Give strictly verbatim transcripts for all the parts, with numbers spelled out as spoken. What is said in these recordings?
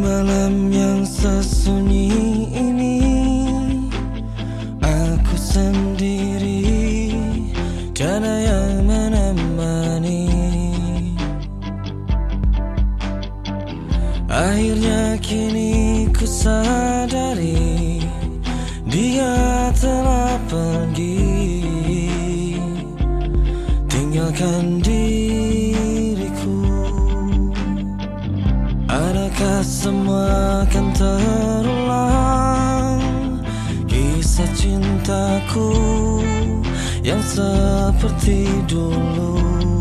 malam yang sesunyi ini, aku sendiri, tiada yang menemani. Akhirnya kini ku sadari, dia telah pergi, tinggalkan diriku. Adakah semua akan terulang, kisah cintaku yang seperti dulu?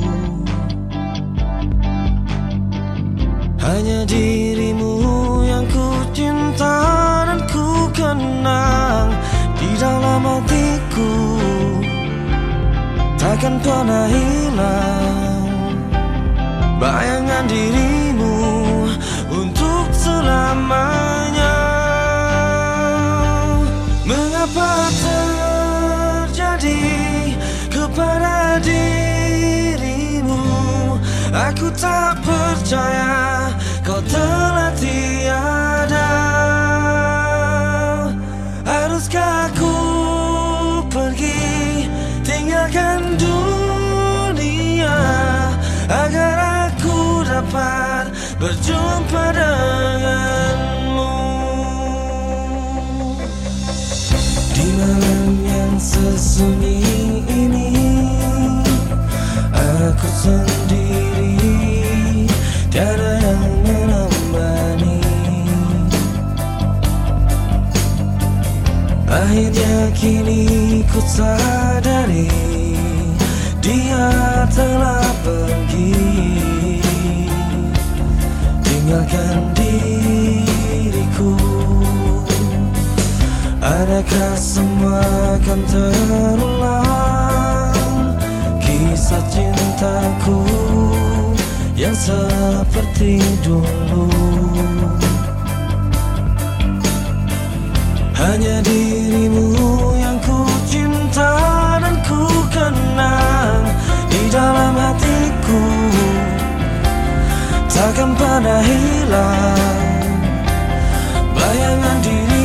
Hanya dirimu yang ku cinta dan ku kenang di dalam hatiku, takkan pernah hilang bayangan dirimu untuk selamanya. Mengapa terjadi kepada dirimu? Aku tak percaya kau telah tiada. Haruskah aku pergi tinggalkan dunia agar aku dapat berjumpa denganmu? Di malam yang sesunyi ini, aku sendiri, tiada yang menemani. Akhirnya kini ku sadari, dia telah pergi, tinggalkan diriku. Adakah semua akan terulang, kisah cintaku yang seperti dulu? Hanya dirimu yang ku cinta dan ku kenang di dalam hatiku, takkan pernah hilang bayangan diri